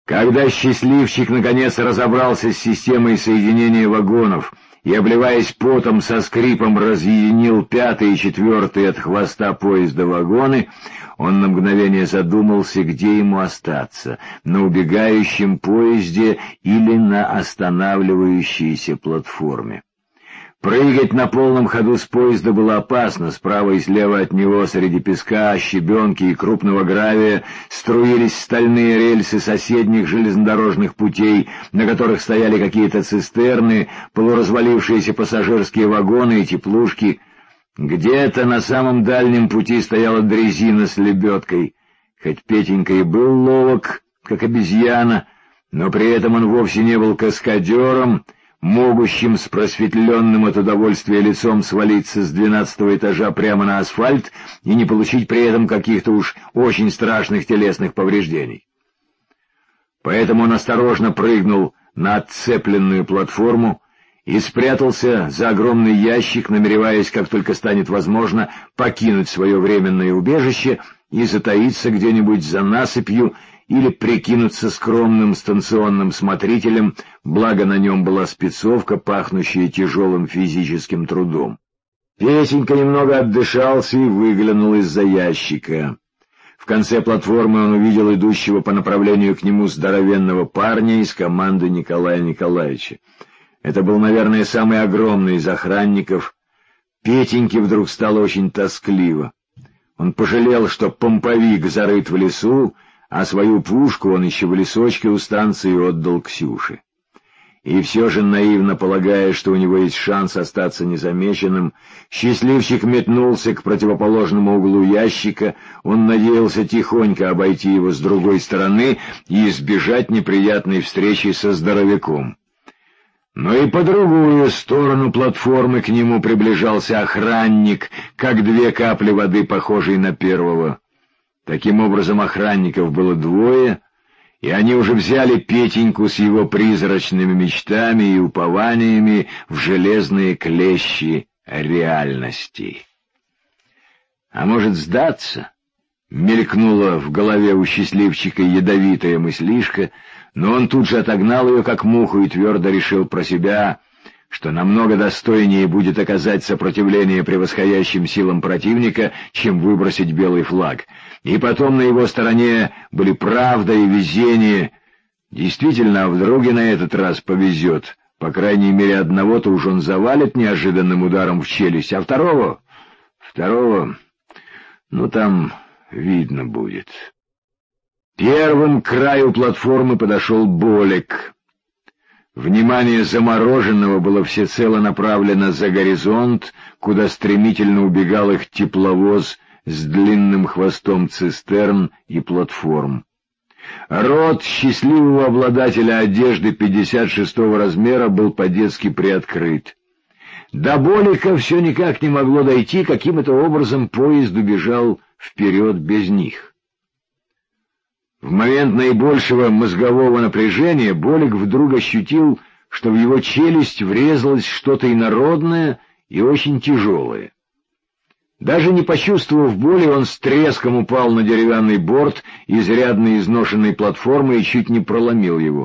Когда счастливчик наконец разобрался с системой соединения вагонов и, обливаясь потом, со скрипом разъединил 5-й и 4-й от хвоста поезда вагоны, он на мгновение задумался, где ему остаться — на убегающем поезде или на останавливающейся платформе. Прыгать на полном ходу с поезда было опасно. Справа и слева от него, среди песка, щебенки и крупного гравия, струились стальные рельсы соседних железнодорожных путей, на которых стояли какие-то цистерны, полуразвалившиеся пассажирские вагоны и теплушки. Где-то на самом дальнем пути стояла дрезина с лебедкой. Хоть Петенька и был ловок, как обезьяна, но при этом он вовсе не был каскадером, могущим с просветленным от удовольствия лицом свалиться с 12-го этажа прямо на асфальт и не получить при этом каких-то уж очень страшных телесных повреждений. Поэтому он осторожно прыгнул на отцепленную платформу и спрятался за огромный ящик, намереваясь, как только станет возможно, покинуть свое временное убежище и затаиться где-нибудь за насыпью или прикинуться скромным станционным смотрителем, благо на нем была спецовка, пахнущая тяжелым физическим трудом. Петенька немного отдышался и выглянул из-за ящика. В конце платформы он увидел идущего по направлению к нему здоровенного парня из команды Николая Николаевича. Это был, наверное, самый огромный из охранников. Петеньке вдруг стало очень тоскливо. Он пожалел, что помповик зарыт в лесу, а свою пушку он еще в лесочке у станции отдал Ксюше. И все же, наивно полагая, что у него есть шанс остаться незамеченным, счастливчик метнулся к противоположному углу ящика. Он надеялся тихонько обойти его с другой стороны и избежать неприятной встречи со здоровяком. Но и по другую сторону платформы к нему приближался охранник, как 2 капли воды, похожий на первого. Таким образом, охранников было 2, и они уже взяли Петеньку с его призрачными мечтами и упованиями в железные клещи реальности. А может, сдаться? Мелькнула в голове у счастливчика ядовитая мыслишка, но он тут же отогнал ее как муху и твердо решил про себя, что намного достойнее будет оказать сопротивление превосходящим силам противника, чем выбросить белый флаг. И потом на его стороне были правда и везение. Действительно, а вдруг и на этот раз повезет. По крайней мере, одного-то уж он завалит неожиданным ударом в челюсть, а второго, ну там видно будет. Первым к краю платформы подошел Болик. Внимание замороженного было всецело направлено за горизонт, куда стремительно убегал их тепловоз с длинным хвостом цистерн и платформ. Рот счастливого обладателя одежды 56-го размера был по-детски приоткрыт. До Болика все никак не могло дойти, каким-то образом поезд убежал вперед без них. В момент наибольшего мозгового напряжения Болик вдруг ощутил, что в его челюсть врезалось что-то инородное и очень тяжелое. Даже не почувствовав боли, он с треском упал на деревянный борт изрядно изношенной платформы и чуть не проломил его.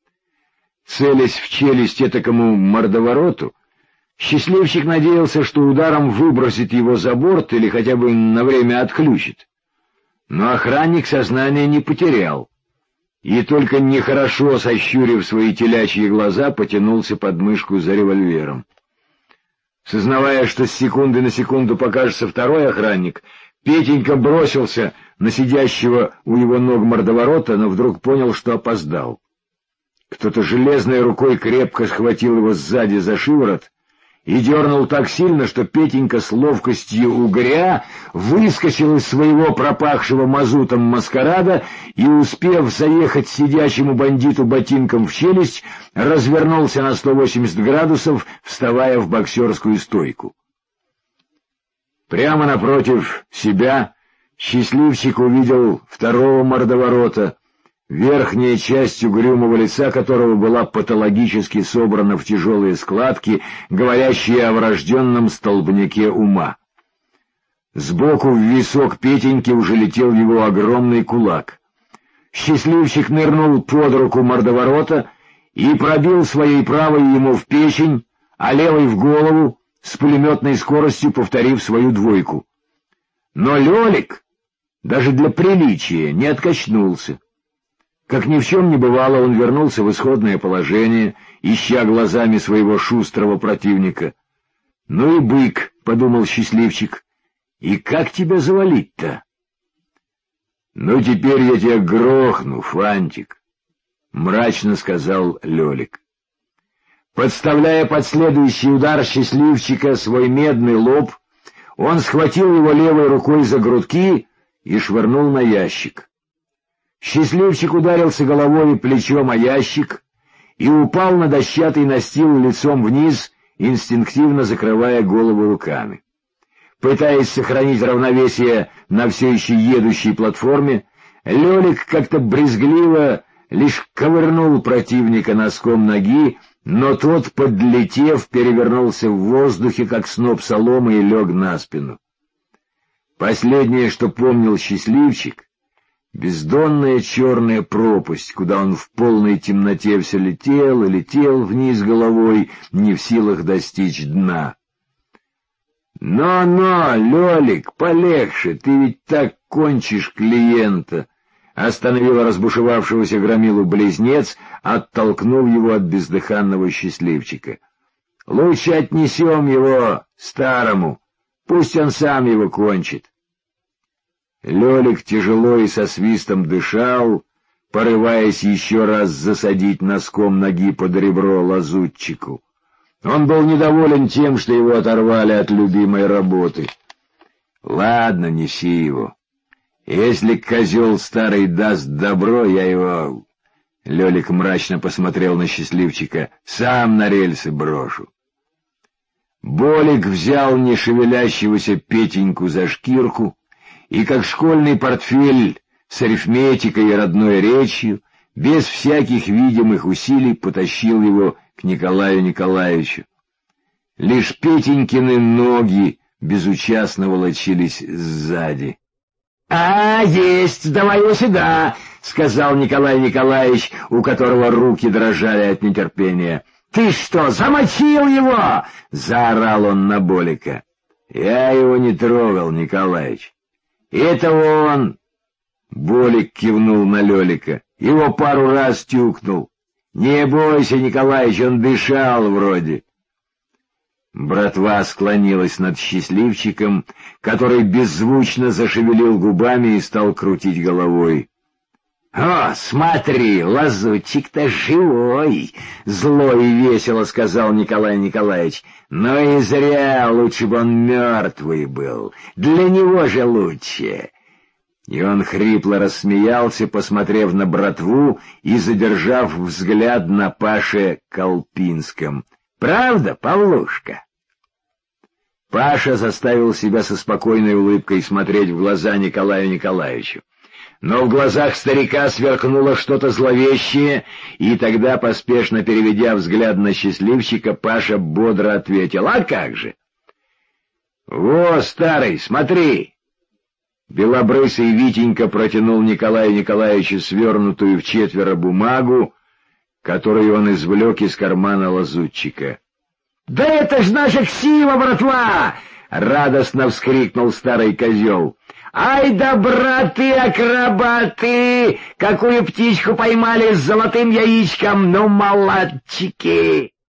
Целясь в челюсть этакому мордовороту, счастливчик надеялся, что ударом выбросит его за борт или хотя бы на время отключит. Но охранник сознание не потерял, и только нехорошо сощурив свои телячьи глаза, потянулся под мышку за револьвером. Сознавая, что с секунды на секунду покажется второй охранник, Петенька бросился на сидящего у его ног мордоворота, но вдруг понял, что опоздал. Кто-то железной рукой крепко схватил его сзади за шиворот и дернул так сильно, что Петенька с ловкостью угря выскочил из своего пропахшего мазутом маскарада и, успев заехать сидящему бандиту ботинком в челюсть, развернулся на 180 градусов, вставая в боксерскую стойку. Прямо напротив себя счастливчик увидел второго мордоворота, верхняя часть угрюмого лица которого была патологически собрана в тяжелые складки, говорящие о врожденном столбняке ума. Сбоку в висок Петеньки уже летел его огромный кулак. Счастливчик нырнул под руку мордоворота и пробил своей правой ему в печень, а левой в голову, с пулеметной скоростью повторив свою двойку. Но Лёлик даже для приличия не откачнулся. Как ни в чем не бывало, он вернулся в исходное положение, ища глазами своего шустрого противника. «Ну и бык», — подумал счастливчик, — «и как тебя завалить-то?» «Ну теперь я тебя грохну, Фантик», — мрачно сказал Лёлик. Подставляя под следующий удар счастливчика свой медный лоб, он схватил его левой рукой за грудки и швырнул на ящик. Счастливчик ударился головой и плечом о ящик и упал на дощатый настил лицом вниз, инстинктивно закрывая голову руками. Пытаясь сохранить равновесие на все еще едущей платформе, Лёлик как-то брезгливо лишь ковырнул противника носком ноги, но тот, подлетев, перевернулся в воздухе, как сноп соломы, и лег на спину. Последнее, что помнил счастливчик, бездонная черная пропасть, куда он в полной темноте все летел и летел вниз головой, не в силах достичь дна. «Но, Лёлик, полегче, ты ведь так кончишь клиента!» — остановила разбушевавшегося громилу близнец, оттолкнув его от бездыханного счастливчика. «Лучше отнесем его старому, пусть он сам его кончит». Лёлик тяжело и со свистом дышал, порываясь еще раз засадить носком ноги под ребро лазутчику. Он был недоволен тем, что его оторвали от любимой работы. «Ладно, неси его. Если козел старый даст добро, я его...» Лёлик мрачно посмотрел на счастливчика. «Сам на рельсы брошу». Болик взял не шевелящегося Петеньку за шкирку и, как школьный портфель с арифметикой и родной речью, без всяких видимых усилий потащил его к Николаю Николаевичу. Лишь Петенькины ноги безучастно волочились сзади. Есть, давай его сюда», — сказал Николай Николаевич, у которого руки дрожали от нетерпения. «Ты что, замочил его?» — заорал он на Болика. «Я его не трогал, Николаевич. Это он...» Болик кивнул на Лёлика. «Его пару раз тюкнул. Не бойся, Николаевич, он дышал вроде». Братва склонилась над счастливчиком, который беззвучно зашевелил губами и стал крутить головой. «О, смотри, лазутчик-то живой!» — зло и весело сказал Николай Николаевич. «Но и зря, лучше бы он мертвый был. Для него же лучше!» И он хрипло рассмеялся, посмотрев на братву и задержав взгляд на Паше Колпинском. «Правда, Павлушка?» Паша заставил себя со спокойной улыбкой смотреть в глаза Николаю Николаевичу. Но в глазах старика сверкнуло что-то зловещее, и тогда, поспешно переведя взгляд на счастливчика, Паша бодро ответил: «А как же?» «Во, старый, смотри!» Белобрысый Витенька протянул Николаю Николаевичу свернутую вчетверо бумагу, которую он извлек из кармана лазутчика. «Да это ж наша ксива, братва!» — радостно вскрикнул старый козел. «Ай да, браты-акробаты! Какую птичку поймали с золотым яичком! Ну, молодчики!»